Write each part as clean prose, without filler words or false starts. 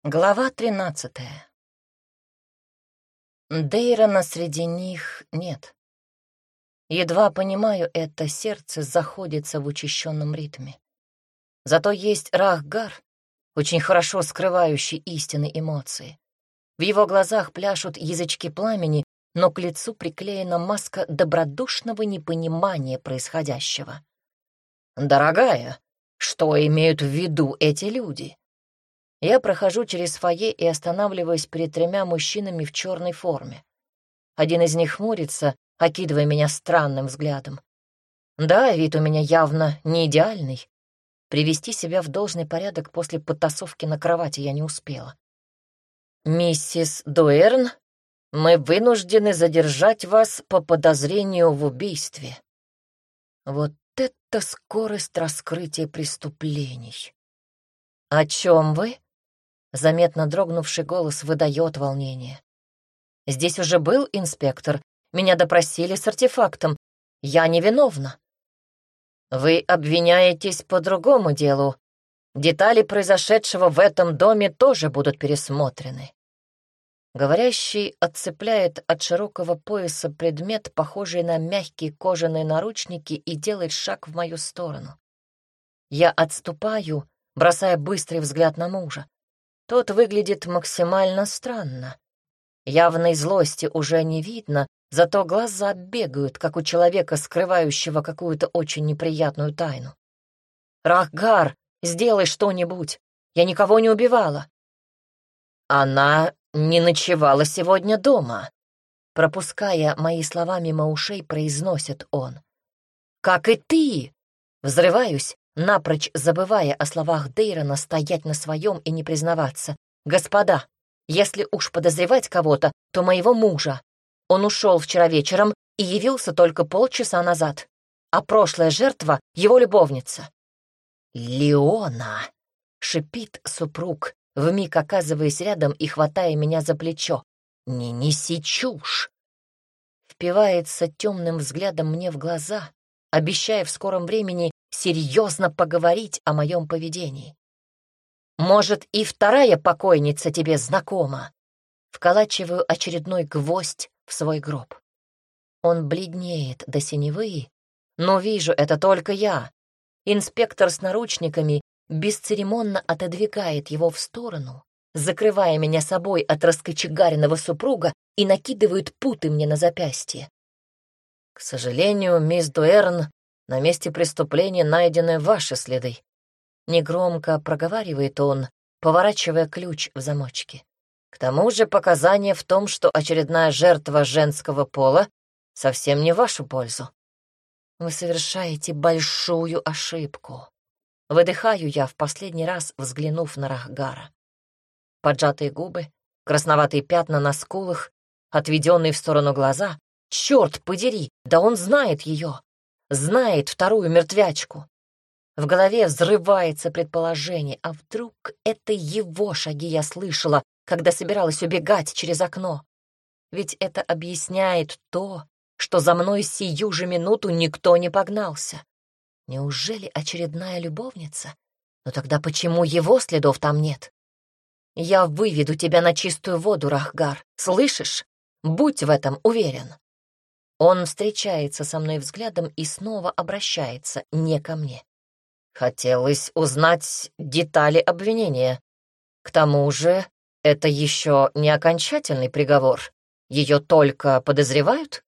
Глава 13. Дейрона среди них нет. Едва понимаю это, сердце заходится в учащенном ритме. Зато есть Рахгар, очень хорошо скрывающий истинные эмоции. В его глазах пляшут язычки пламени, но к лицу приклеена маска добродушного непонимания происходящего. «Дорогая, что имеют в виду эти люди?» Я прохожу через фойе и останавливаюсь перед тремя мужчинами в черной форме. Один из них хмурится, окидывая меня странным взглядом. Да, вид у меня явно не идеальный. Привести себя в должный порядок после потасовки на кровати я не успела. «Миссис Дуэрн, мы вынуждены задержать вас по подозрению в убийстве». Вот это скорость раскрытия преступлений. «О чем вы?» Заметно дрогнувший голос выдает волнение. «Здесь уже был инспектор. Меня допросили с артефактом. Я невиновна». «Вы обвиняетесь по другому делу. Детали произошедшего в этом доме тоже будут пересмотрены». Говорящий отцепляет от широкого пояса предмет, похожий на мягкие кожаные наручники, и делает шаг в мою сторону. Я отступаю, бросая быстрый взгляд на мужа. Тот выглядит максимально странно. Явной злости уже не видно, зато глаза бегают, как у человека, скрывающего какую-то очень неприятную тайну. «Рахгар, сделай что-нибудь! Я никого не убивала!» «Она не ночевала сегодня дома», — пропуская мои слова мимо ушей, произносит он. «Как и ты!» Взрываюсь, напрочь забывая о словах Дейрона стоять на своем и не признаваться. «Господа, если уж подозревать кого-то, то моего мужа. Он ушел вчера вечером и явился только полчаса назад, а прошлая жертва — его любовница». «Леона!» — шипит супруг, вмиг оказываясь рядом и хватая меня за плечо. «Не неси чушь!» Впивается темным взглядом мне в глаза, обещая в скором времени серьезно поговорить о моем поведении. «Может, и вторая покойница тебе знакома?» Вколачиваю очередной гвоздь в свой гроб. Он бледнеет до синевы, но вижу это только я. Инспектор с наручниками бесцеремонно отодвигает его в сторону, закрывая меня собой от раскочегаренного супруга, и накидывает путы мне на запястье. «К сожалению, мисс Дуэрн, на месте преступления найдены ваши следы», — негромко проговаривает он, поворачивая ключ в замочке. «К тому же показания в том, что очередная жертва женского пола, совсем не в вашу пользу. Вы совершаете большую ошибку». Выдыхаю я в последний раз, взглянув на Рахгара. Поджатые губы, красноватые пятна на скулах, отведенные в сторону глаза. Черт подери, да он знает ее. Знает вторую мертвячку. В голове взрывается предположение, а вдруг это его шаги я слышала, когда собиралась убегать через окно? Ведь это объясняет то, что за мной сию же минуту никто не погнался. Неужели очередная любовница? Но тогда почему его следов там нет? Я выведу тебя на чистую воду, Рахгар, слышишь? Будь в этом уверен. Он встречается со мной взглядом и снова обращается не ко мне. Хотелось узнать детали обвинения. К тому же это еще не окончательный приговор. Ее только подозревают?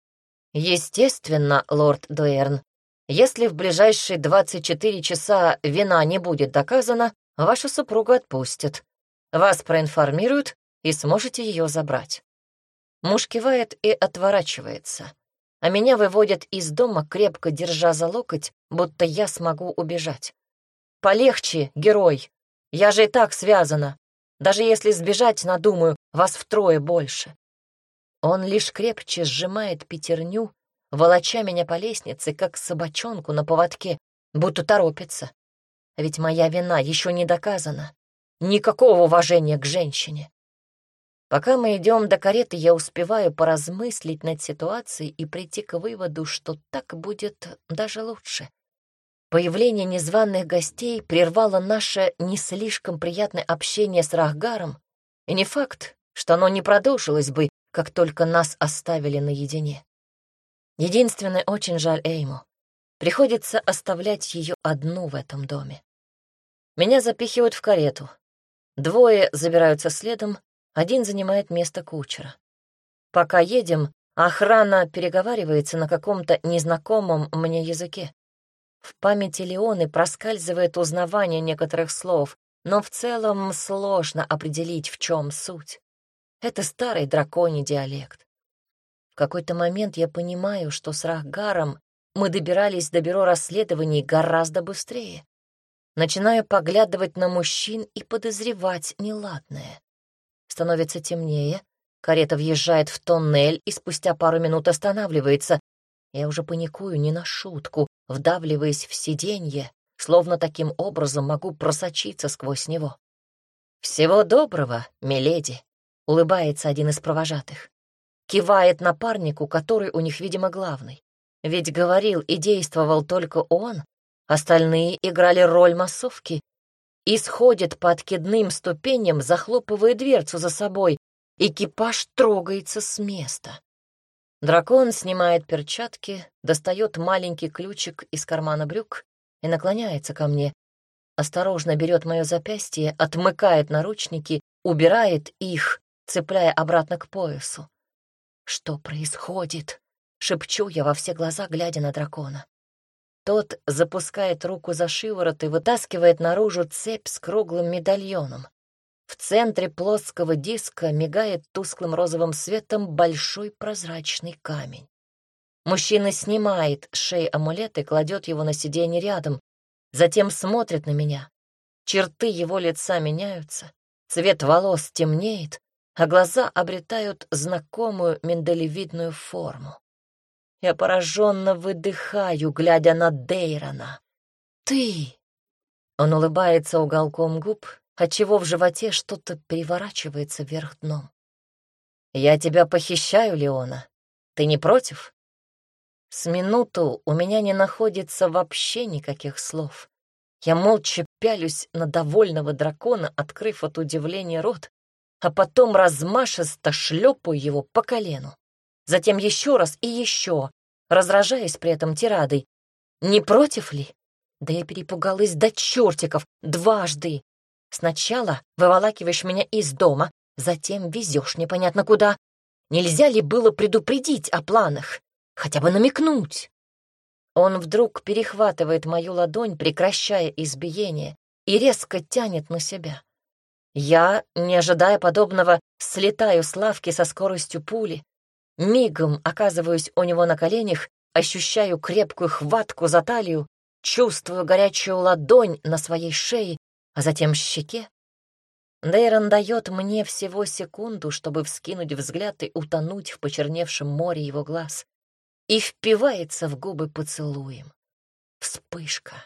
Естественно, лорд Дуэрн. Если в ближайшие 24 часа вина не будет доказана, вашу супругу отпустят. Вас проинформируют, и сможете ее забрать. Муж кивает и отворачивается, а меня выводят из дома, крепко держа за локоть, будто я смогу убежать. «Полегче, герой, я же и так связана. Даже если сбежать надумаю, вас втрое больше». Он лишь крепче сжимает пятерню, волоча меня по лестнице, как собачонку на поводке, будто торопится. А ведь моя вина еще не доказана. Никакого уважения к женщине. Пока мы идем до кареты, я успеваю поразмыслить над ситуацией и прийти к выводу, что так будет даже лучше. Появление незваных гостей прервало наше не слишком приятное общение с Рахгаром, и не факт, что оно не продолжилось бы, как только нас оставили наедине. Единственное, очень жаль Эйму. Приходится оставлять ее одну в этом доме. Меня запихивают в карету. Двое забираются следом, один занимает место кучера. Пока едем, охрана переговаривается на каком-то незнакомом мне языке. В памяти Леоны проскальзывает узнавание некоторых слов, но в целом сложно определить, в чем суть. Это старый драконий диалект. В какой-то момент я понимаю, что с Рахгаром мы добирались до бюро расследований гораздо быстрее. Начинаю поглядывать на мужчин и подозревать неладное. Становится темнее, карета въезжает в тоннель и спустя пару минут останавливается. Я уже паникую не на шутку, вдавливаясь в сиденье, словно таким образом могу просочиться сквозь него. «Всего доброго, миледи», — улыбается один из провожатых. Кивает напарнику, который у них, видимо, главный. Ведь говорил и действовал только он, остальные играли роль массовки. И сходит по откидным ступеням, захлопывая дверцу за собой. Экипаж трогается с места. Дракон снимает перчатки, достает маленький ключик из кармана брюк и наклоняется ко мне. Осторожно берет мое запястье, отмыкает наручники, убирает их, цепляя обратно к поясу. «Что происходит?» — шепчу я во все глаза, глядя на дракона. Тот запускает руку за шиворот и вытаскивает наружу цепь с круглым медальоном. В центре плоского диска мигает тусклым розовым светом большой прозрачный камень. Мужчина снимает с шеи амулет и кладет его на сиденье рядом, затем смотрит на меня. Черты его лица меняются, цвет волос темнеет, а глаза обретают знакомую миндалевидную форму. Я пораженно выдыхаю, глядя на Дейрона. «Ты!» Он улыбается уголком губ, отчего в животе что-то переворачивается вверх дном. «Я тебя похищаю, Леона. Ты не против?» С минуту у меня не находится вообще никаких слов. Я молча пялюсь на довольного дракона, открыв от удивления рот, а потом размашисто шлепаю его по колену. Затем еще раз и еще, раздражаясь при этом тирадой. «Не против ли?» Да я перепугалась до чертиков дважды. Сначала выволакиваешь меня из дома, затем везешь непонятно куда. Нельзя ли было предупредить о планах? Хотя бы намекнуть? Он вдруг перехватывает мою ладонь, прекращая избиение, и резко тянет на себя. Я, не ожидая подобного, слетаю с лавки со скоростью пули, мигом оказываюсь у него на коленях, ощущаю крепкую хватку за талию, чувствую горячую ладонь на своей шее, а затем щеке. Дейрон дает мне всего секунду, чтобы вскинуть взгляд и утонуть в почерневшем море его глаз, и впивается в губы поцелуем. Вспышка.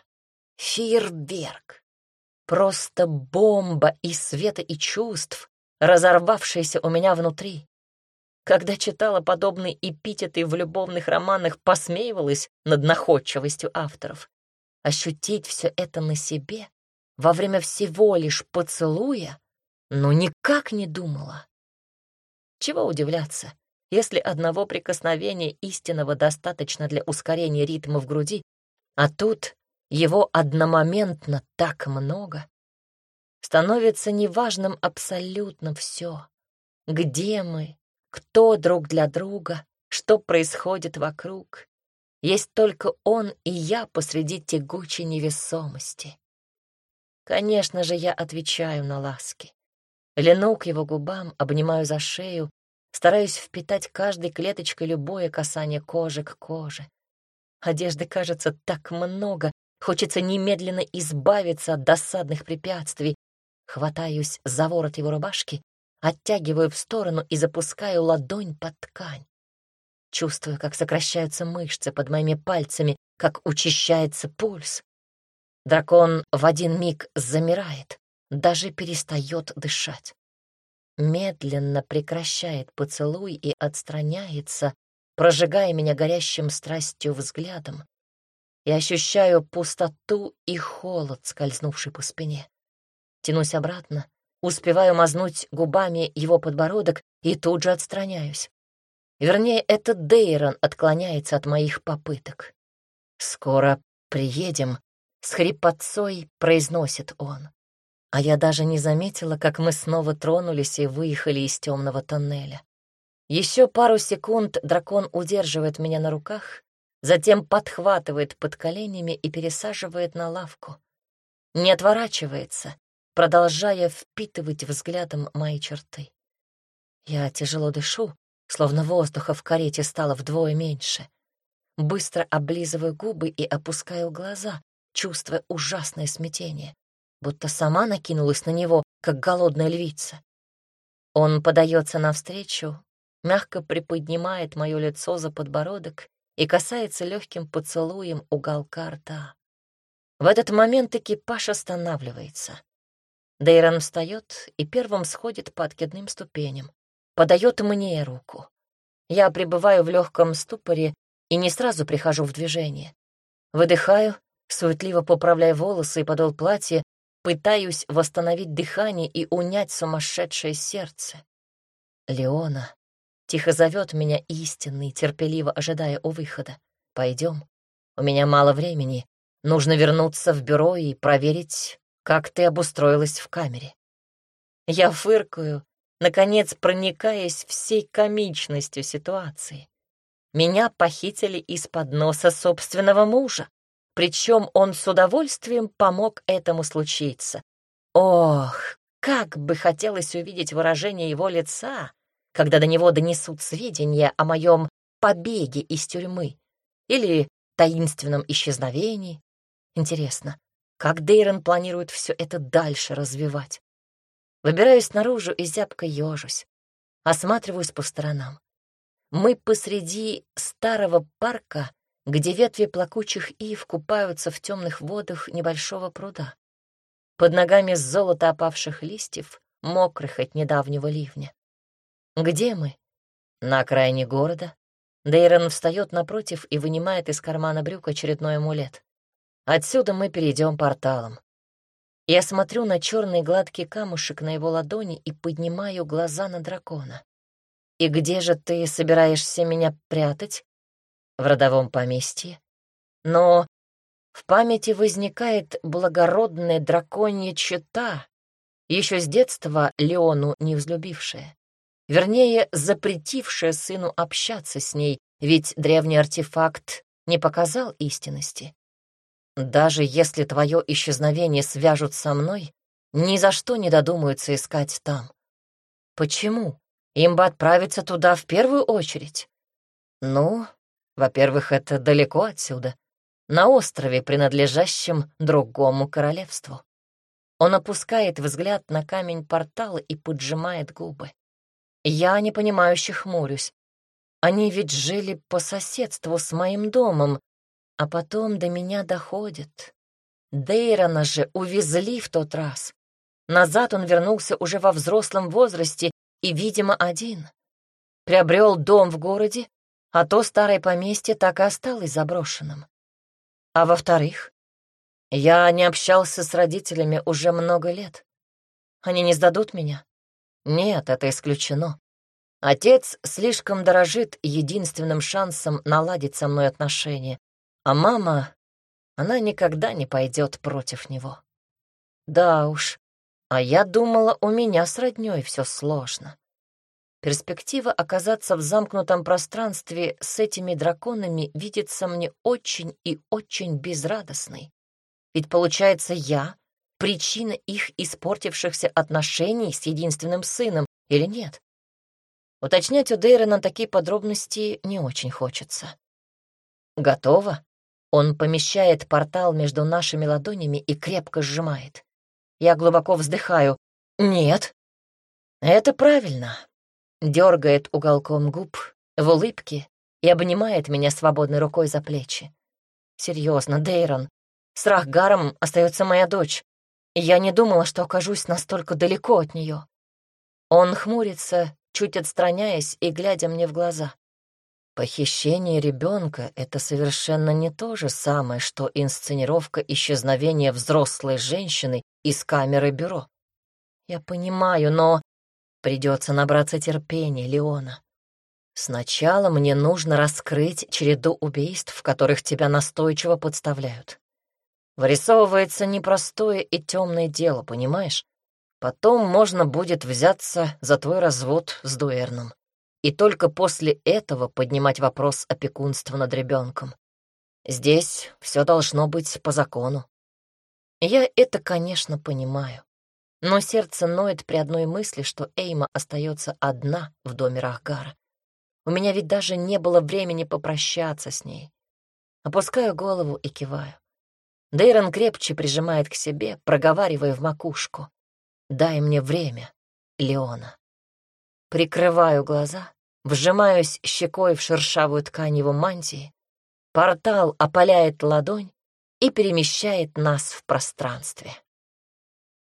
Фейерверк. Просто бомба из света и чувств, разорвавшаяся у меня внутри. Когда читала подобные эпитеты в любовных романах, посмеивалась над находчивостью авторов. Ощутить все это на себе во время всего лишь поцелуя, но никак не думала. Чего удивляться, если одного прикосновения истинного достаточно для ускорения ритма в груди, а тут его одномоментно так много. Становится неважным абсолютно все. Где мы, кто друг для друга, что происходит вокруг. Есть только он и я посреди тягучей невесомости. Конечно же, я отвечаю на ласки. Льну к его губам, обнимаю за шею, стараюсь впитать каждой клеточкой любое касание кожи к коже. Одежды, кажется, так много, хочется немедленно избавиться от досадных препятствий. Хватаюсь за ворот его рубашки, оттягиваю в сторону и запускаю ладонь под ткань. Чувствую, как сокращаются мышцы под моими пальцами, как учащается пульс. Дракон в один миг замирает, даже перестает дышать. Медленно прекращает поцелуй и отстраняется, прожигая меня горящим страстью взглядом. и ощущаю пустоту и холод, скользнувший по спине. Тянусь обратно, успеваю мазнуть губами его подбородок и тут же отстраняюсь. Вернее, это Дейрон отклоняется от моих попыток. «Скоро приедем», — с хрипотцой произносит он. А я даже не заметила, как мы снова тронулись и выехали из темного тоннеля. Еще пару секунд дракон удерживает меня на руках, затем подхватывает под коленями и пересаживает на лавку. Не отворачивается, продолжая впитывать взглядом мои черты. Я тяжело дышу, словно воздуха в карете стало вдвое меньше. Быстро облизываю губы и опускаю глаза, чувствуя ужасное смятение, будто сама накинулась на него, как голодная львица. Он подается навстречу, мягко приподнимает мое лицо за подбородок и касается легким поцелуем уголка рта. В этот момент экипаж останавливается. Дейрон встает и первым сходит по откидным ступеням, подает мне руку. Я пребываю в легком ступоре и не сразу прихожу в движение. Выдыхаю, суетливо поправляя волосы и подол платья, пытаюсь восстановить дыхание и унять сумасшедшее сердце. «Леона», — тихо зовет меня истинный, терпеливо ожидая у выхода. «Пойдем. У меня мало времени. Нужно вернуться в бюро и проверить, как ты обустроилась в камере». Я фыркаю, наконец проникаясь всей комичностью ситуации. Меня похитили из-под носа собственного мужа, причем он с удовольствием помог этому случиться. Ох, как бы хотелось увидеть выражение его лица, когда до него донесут сведения о моем побеге из тюрьмы или таинственном исчезновении. Интересно, как Дейрон планирует все это дальше развивать? Выбираюсь наружу и зябко ежусь, осматриваюсь по сторонам. Мы посреди старого парка, где ветви плакучих ив купаются в темных водах небольшого пруда. Под ногами золото опавших листьев, мокрых от недавнего ливня. Где мы? На окраине города. Дейрон встает напротив и вынимает из кармана брюк очередной амулет. Отсюда мы перейдем порталом. Я смотрю на черный гладкий камушек на его ладони и поднимаю глаза на дракона. «И где же ты собираешься меня прятать?» «В родовом поместье. Но в памяти возникает благородная драконья чета, еще с детства Леону не взлюбившая. Вернее, запретившая сыну общаться с ней, ведь древний артефакт не показал истинности. Даже если твое исчезновение свяжут со мной, ни за что не додумаются искать там. Почему? Им бы отправиться туда в первую очередь. Ну, во-первых, это далеко отсюда, на острове, принадлежащем другому королевству. Он опускает взгляд на камень портала и поджимает губы. Я непонимающе хмурюсь. Они ведь жили по соседству с моим домом, а потом до меня доходит. Дейрона же увезли в тот раз. Назад он вернулся уже во взрослом возрасте и, видимо, один. Приобрел дом в городе, а то старое поместье так и осталось заброшенным. А во-вторых, я не общался с родителями уже много лет. Они не сдадут меня? Нет, это исключено. Отец слишком дорожит единственным шансом наладить со мной отношения, а мама, она никогда не пойдет против него. Да уж, а я думала, у меня с роднёй все сложно. Перспектива оказаться в замкнутом пространстве с этими драконами видится мне очень и очень безрадостной. Ведь, получается, я — причина их испортившихся отношений с единственным сыном, или нет? Уточнять у Дейрона такие подробности не очень хочется. Готово. Он помещает портал между нашими ладонями и крепко сжимает. Я глубоко вздыхаю. Нет. Это правильно. Дергает уголком губ в улыбке и обнимает меня свободной рукой за плечи. Серьезно, Дейрон, с Рахгаром остается моя дочь. И я не думала, что окажусь настолько далеко от нее. Он хмурится, чуть отстраняясь и глядя мне в глаза. Похищение ребенка — это совершенно не то же самое, что инсценировка исчезновения взрослой женщины из камеры бюро. Я понимаю, но придется набраться терпения, Леона. Сначала мне нужно раскрыть череду убийств, в которых тебя настойчиво подставляют. Вырисовывается непростое и темное дело, понимаешь? Потом можно будет взяться за твой развод с Дуэрном. И только после этого поднимать вопрос опекунства над ребенком. Здесь все должно быть по закону. Я это, конечно, понимаю. Но сердце ноет при одной мысли, что Эйма остается одна в доме Рахгара. У меня ведь даже не было времени попрощаться с ней. Опускаю голову и киваю. Дейрон крепче прижимает к себе, проговаривая в макушку: «Дай мне время, Леона». Прикрываю глаза, вжимаюсь щекой в шершавую ткань его мантии. Портал опаляет ладонь и перемещает нас в пространстве.